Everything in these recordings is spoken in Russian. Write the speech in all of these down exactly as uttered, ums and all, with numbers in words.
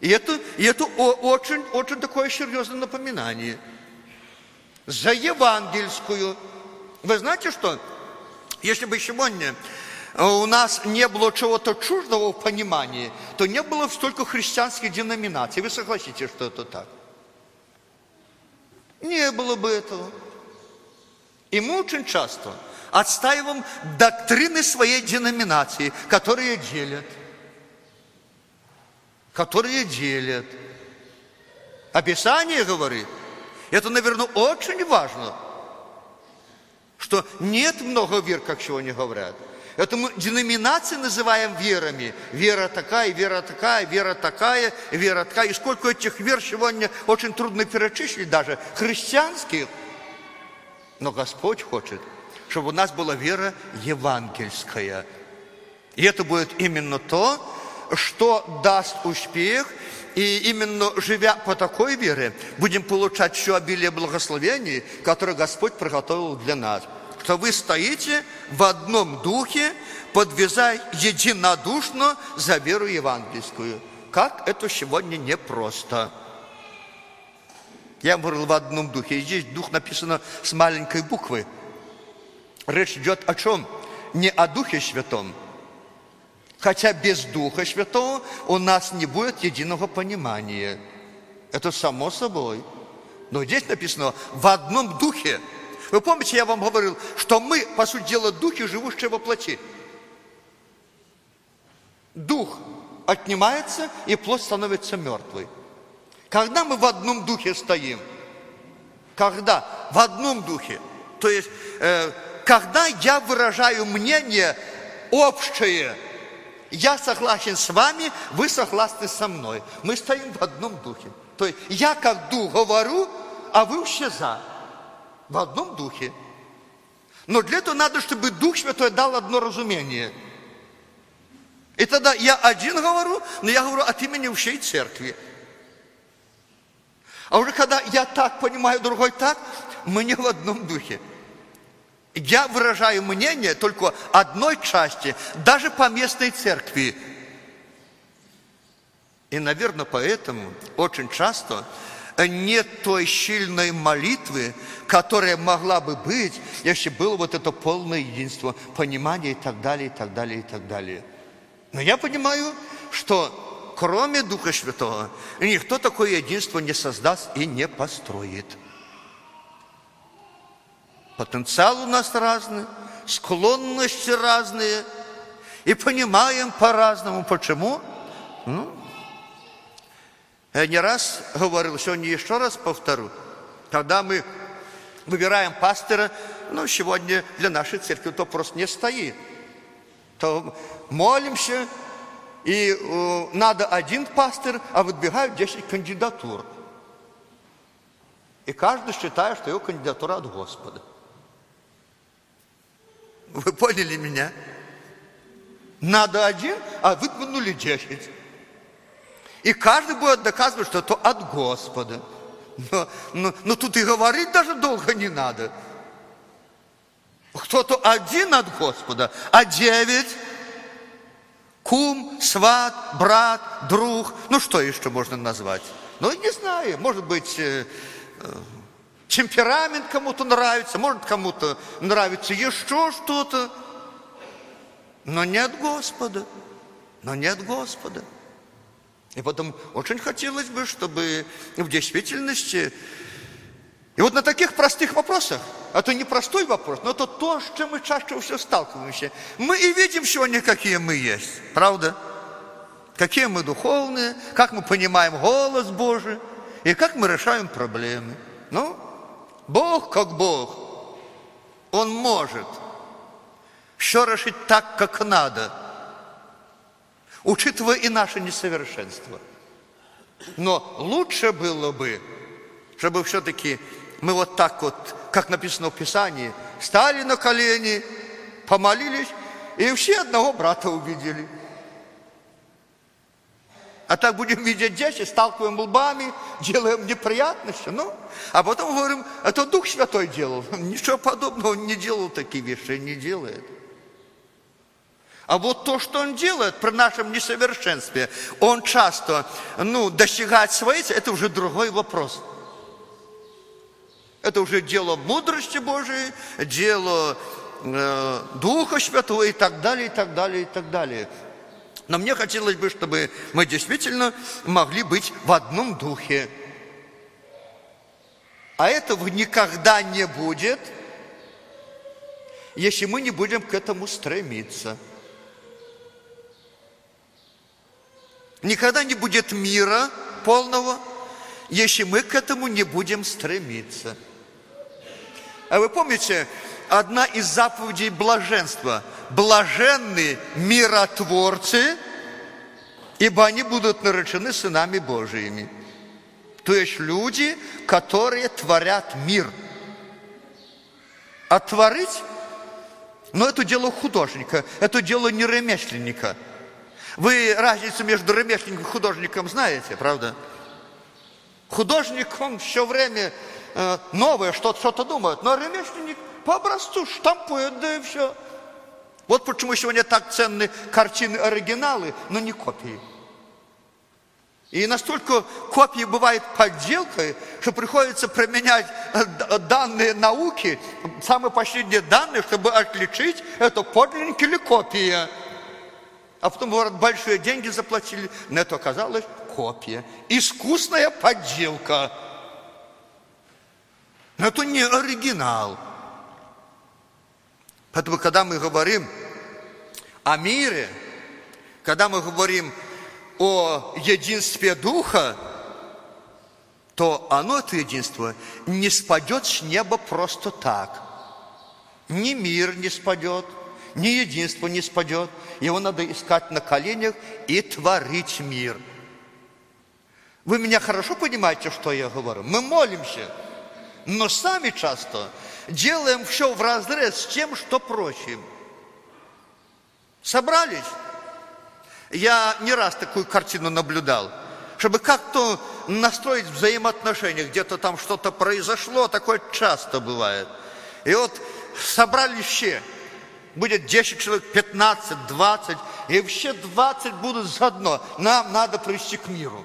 И это, и это очень, очень такое серьезное напоминание. За евангельскую. Вы знаете что? Если бы сегодня у нас не было чего-то чуждого в понимании, то не было столько христианских деноминаций. Вы согласитесь, что это так? Не было бы этого. И мы очень часто отстаиваем доктрины своей деноминации, которые делят. Которые делят. А Писание говорит, это, наверное, очень важно, что нет много вер, как сегодня говорят. Это мы деноминации называем верами. Вера такая, вера такая, вера такая, вера такая. И сколько этих вер сегодня очень трудно перечислить даже, христианских. Но Господь хочет, чтобы у нас была вера евангельская. И это будет именно то, что даст успех. И именно живя по такой вере, будем получать все обилие благословений, которые Господь приготовил для нас. Что вы стоите в одном духе, подвязая единодушно за веру евангельскую. Как это сегодня непросто. Я говорил в одном духе. И здесь дух написано с маленькой буквы. Речь идет о чем? Не о Духе Святом. Хотя без Духа Святого у нас не будет единого понимания. Это само собой. Но здесь написано в одном духе. Вы помните, я вам говорил, что мы, по сути дела, духи, живущие во плоти. Дух отнимается, и плоть становится мертвой. Когда мы в одном духе стоим, когда в одном духе, то есть, э, когда я выражаю мнение общее, я согласен с вами, вы согласны со мной. Мы стоим в одном духе. То есть я как дух говорю, а вы все за. В одном духе. Но для этого надо, чтобы Дух Святой дал одно разумение. И тогда я один говорю, но я говорю от имени всей церкви. А уже когда я так понимаю, другой так, мы не в одном духе. Я выражаю мнение только одной части, даже по местной церкви. И, наверное, поэтому очень часто нет той сильной молитвы, которая могла бы быть, если было вот это полное единство, понимание и так далее, и так далее, и так далее. Но я понимаю, что кроме Духа Святого никто такое единство не создаст и не построит. Потенциал у нас разный, склонности разные, и понимаем по-разному. Почему? Ну, я не раз говорил, сегодня еще раз повторю, когда мы выбираем пастора, ну, сегодня для нашей церкви то просто не стоит. То молимся, и э, надо один пастор, а выдвигают десять кандидатур. И каждый считает, что его кандидатура от Господа. Вы поняли меня? Надо один, а выдвинули десять. И каждый будет доказывать, что это от Господа. Но, но, но тут и говорить даже долго не надо. Кто-то один от Господа, а девять кум, сват, брат, друг. Ну, что еще можно назвать? Ну, не знаю, может быть, э, э, темперамент кому-то нравится, может, кому-то нравится еще что-то. Но не от Господа. Но не от Господа. И потом очень хотелось бы, чтобы в действительности... И вот на таких простых вопросах, это не простой вопрос, но это то, с чем мы чаще всего сталкиваемся. Мы и видим сегодня, какие мы есть, правда? Какие мы духовные, как мы понимаем голос Божий, и как мы решаем проблемы. Ну, Бог как Бог, Он может все решить так, как надо, учитывая и наше несовершенство. Но лучше было бы, чтобы все-таки мы вот так вот, как написано в Писании, стали на колени, помолились, и все одного брата увидели. А так будем видеть десять, сталкиваем лбами, делаем неприятности. Ну, а потом говорим, это Дух Святой делал. Ничего подобного, он не делал такие вещи, не делает. А вот то, что он делает при нашем несовершенстве, он часто, ну, достигает своей цели, это уже другой вопрос. Это уже дело мудрости Божией, дело э, Духа Святого и так далее, и так далее, и так далее. Но мне хотелось бы, чтобы мы действительно могли быть в одном духе. А этого никогда не будет, если мы не будем к этому стремиться. Никогда не будет мира полного, если мы к этому не будем стремиться. А вы помните, одна из заповедей блаженства – блаженны миротворцы, ибо они будут наречены сынами Божиими. То есть люди, которые творят мир. А творить, ну, это дело художника, это дело не ремесленника. Вы разницу между ремесленником и художником знаете, правда? Художник, он все время э, новое, что-то, что-то думает, но ремесленник по образцу штампует, да и все. Вот почему сегодня так ценны картины оригиналы, но не копии. И настолько копии бывают подделкой, что приходится применять данные науки, самые последние данные, чтобы отличить, это подлинник или копия. А потом, говорят, большие деньги заплатили, но это оказалось копия. Искусная подделка. Но это не оригинал. Поэтому, когда мы говорим о мире, когда мы говорим о единстве Духа, то оно, это единство, не спадет с неба просто так. Ни мир не спадет, ни единство не спадет. Его надо искать на коленях и творить мир. Вы меня хорошо понимаете, что я говорю? Мы молимся, но сами часто делаем все вразрез с тем, что просим. Собрались? Я не раз такую картину наблюдал, чтобы как-то настроить взаимоотношения, где-то там что-то произошло, такое часто бывает. И вот собрались все, будет десять человек, пятнадцать, двадцать, и все двадцать будут заодно. Нам надо прийти к миру.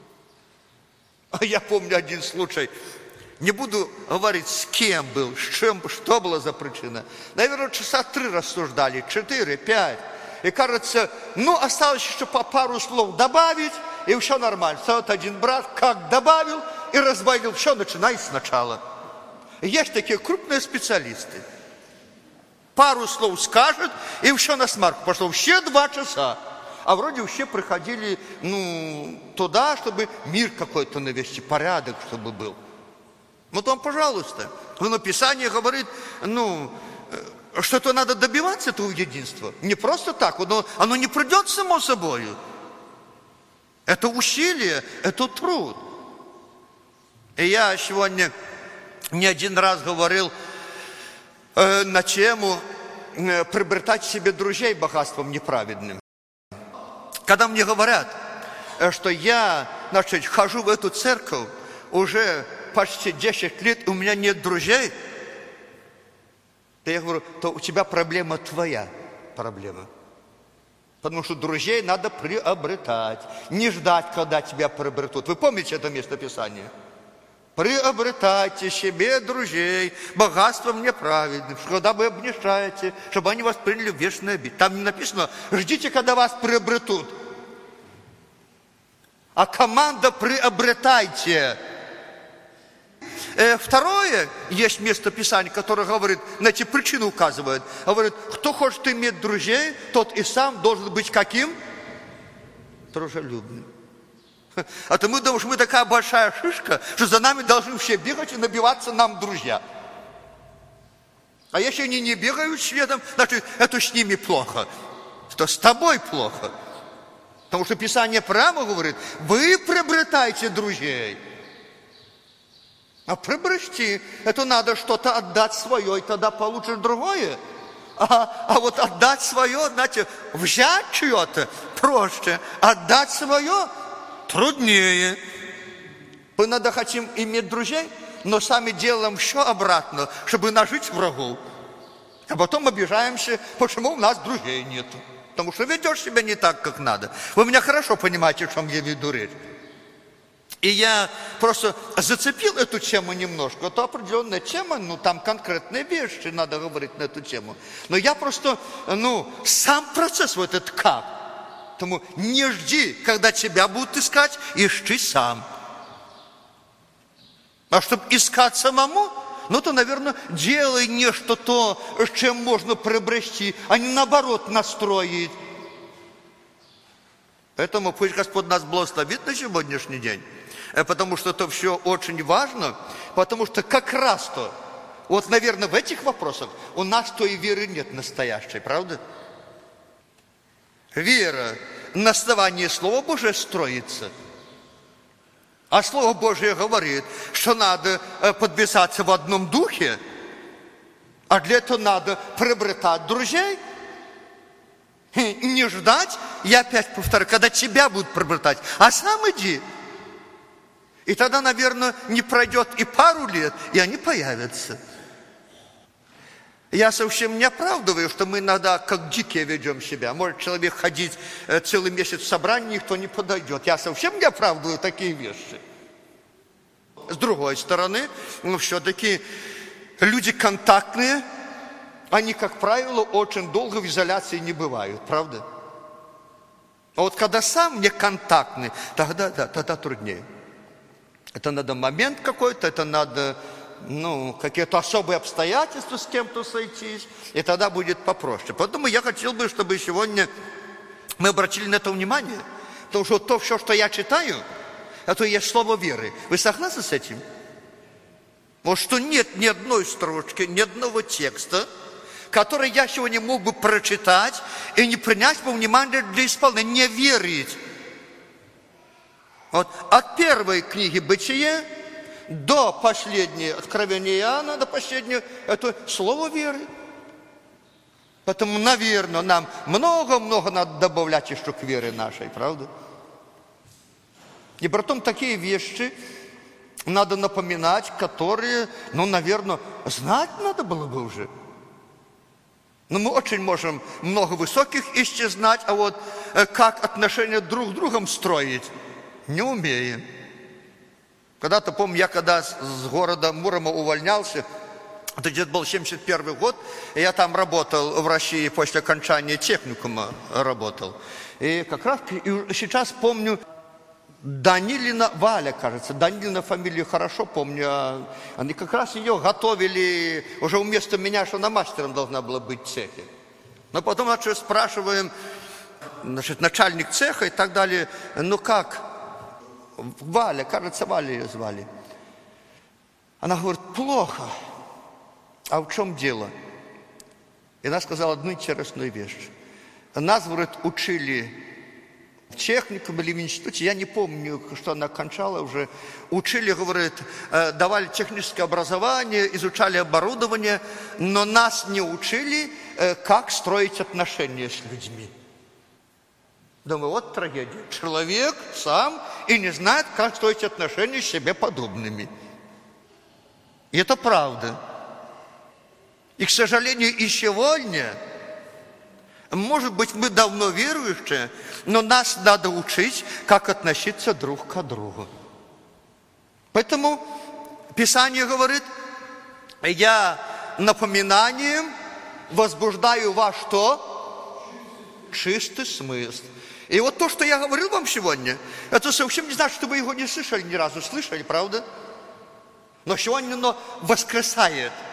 А я помню один случай, не буду говорить, с кем был, с чем, что было за причина. Наверное, часа три рассуждали, четыре, пять. И кажется, ну, осталось еще по пару слов добавить, и все нормально. Вот один брат как добавил и разбавил, все, начинай сначала. Есть такие крупные специалисты. Пару слов скажет, и все на смарку пошло. Все два часа. А вроде все приходили, ну, туда, чтобы мир какой-то навести, порядок, чтобы был. Ну, там, пожалуйста. Но Писание говорит, ну, что-то надо добиваться этого единства. Не просто так, оно, оно не придет само собой. Это усилие, это труд. И я сегодня не один раз говорил э, на тему э, приобретать себе друзей богатством неправедным. Когда мне говорят, э, что я, значит, хожу в эту церковь уже почти десять лет, и у меня нет друзей, то я говорю, то у тебя проблема твоя проблема. Потому что друзей надо приобретать, не ждать, когда тебя приобретут. Вы помните это местописание? Приобретайте себе друзей богатством неправедным, когда вы обнищаете, чтобы они вас приняли в вечное обитель. Там не написано, ждите, когда вас приобретут. А команда приобретайте. Второе, есть местописание, которое говорит, на эти причины указывает. Говорит, кто хочет иметь друзей, тот и сам должен быть каким? Дружелюбным. А то мы думаем, что мы такая большая шишка, что за нами должны все бегать и набиваться нам друзья. А если они не бегают следом, значит, это с ними плохо. Что с тобой плохо. Потому что Писание прямо говорит, вы приобретаете друзей. А приобрести, это надо что-то отдать свое, и тогда получишь другое. А, а вот отдать свое, знаете, взять чье-то проще, отдать свое труднее. Мы иногда хотим иметь друзей, но сами делаем все обратно, чтобы нажить врагов. А потом обижаемся, почему у нас друзей нет. потому что ведешь себя не так, как надо. Вы меня хорошо понимаете, о чем я веду речь. И я просто зацепил эту тему немножко. Это определенная тема, ну там конкретные вещи, надо говорить на эту тему. Но я просто, ну, сам процесс вот этот как. Поэтому не жди, когда тебя будут искать, ищи сам. А чтобы искать самому, ну то, наверное, делай нечто то, с чем можно приобрести, а не наоборот настроить. Поэтому пусть Господь нас благословит на сегодняшний день. Потому что это все очень важно, потому что как раз-то, вот, наверное, в этих вопросах у нас той веры нет настоящей, правда? Вера на основании Слова Божия строится. А Слово Божие говорит, что надо подписаться в одном духе, а для этого надо приобретать друзей. Не ждать, я опять повторю, когда тебя будут приобретать, а сам иди. И тогда, наверное, не пройдет и пару лет, и они появятся. Я совсем не оправдываю, что мы иногда как дикие ведем себя. Может человек ходить целый месяц в собрании, никто не подойдет. Я совсем не оправдываю такие вещи. С другой стороны, ну, все-таки люди контактные, они, как правило, очень долго в изоляции не бывают, правда? А вот когда сам не контактный, тогда, да, тогда труднее. Это надо момент какой-то, это надо, ну, какие-то особые обстоятельства с кем-то сойтись, и тогда будет попроще. Поэтому я хотел бы, чтобы сегодня мы обратили на это внимание, потому что то, все, что я читаю, это и есть слово веры. Вы согласны с этим? Вот что нет ни одной строчки, ни одного текста, который я сегодня мог бы прочитать и не принять во внимание для исполнения, не верить. Вот от первой книги «Бытие» до последней Откровения Иоанна, до последнего, это слово веры. Поэтому, наверное, нам много-много надо добавлять еще к вере нашей, правда? И потом такие вещи надо напоминать, которые, ну, наверное, знать надо было бы уже. Но мы очень можем много высоких истин знать, а вот как отношения друг с другом строить, не умеем. Когда-то, помню, я когда с города Мурома увольнялся, это где-то был семьдесят первый год, и я там работал в России после окончания техникума, работал. И как раз и сейчас помню, Данилина Валя, кажется, Данилина фамилию хорошо помню, они как раз ее готовили уже вместо меня, что она мастером должна была быть в цехе. Но потом, значит, спрашиваем, значит, начальник цеха и так далее, ну как? Валя, кажется, Валя ее звали. Она говорит, плохо. А в чем дело? И она сказала одну интересную вещь. Нас, говорит, учили в техникуме или в институте, я не помню, что она кончала уже. Учили, говорит, давали техническое образование, изучали оборудование, но нас не учили, как строить отношения с людьми. Думаю, вот трагедия. Человек сам и не знает, как строить отношения с себе подобными. И это правда. И, к сожалению, и сегодня, может быть, мы давно верующие, но нас надо учить, как относиться друг к другу. Поэтому Писание говорит, я напоминанием возбуждаю вас что? Чистый смысл. И вот то, что я говорил вам сегодня, это совсем не значит, что вы его не слышали ни разу. Слышали, правда? Но сегодня оно воскресает.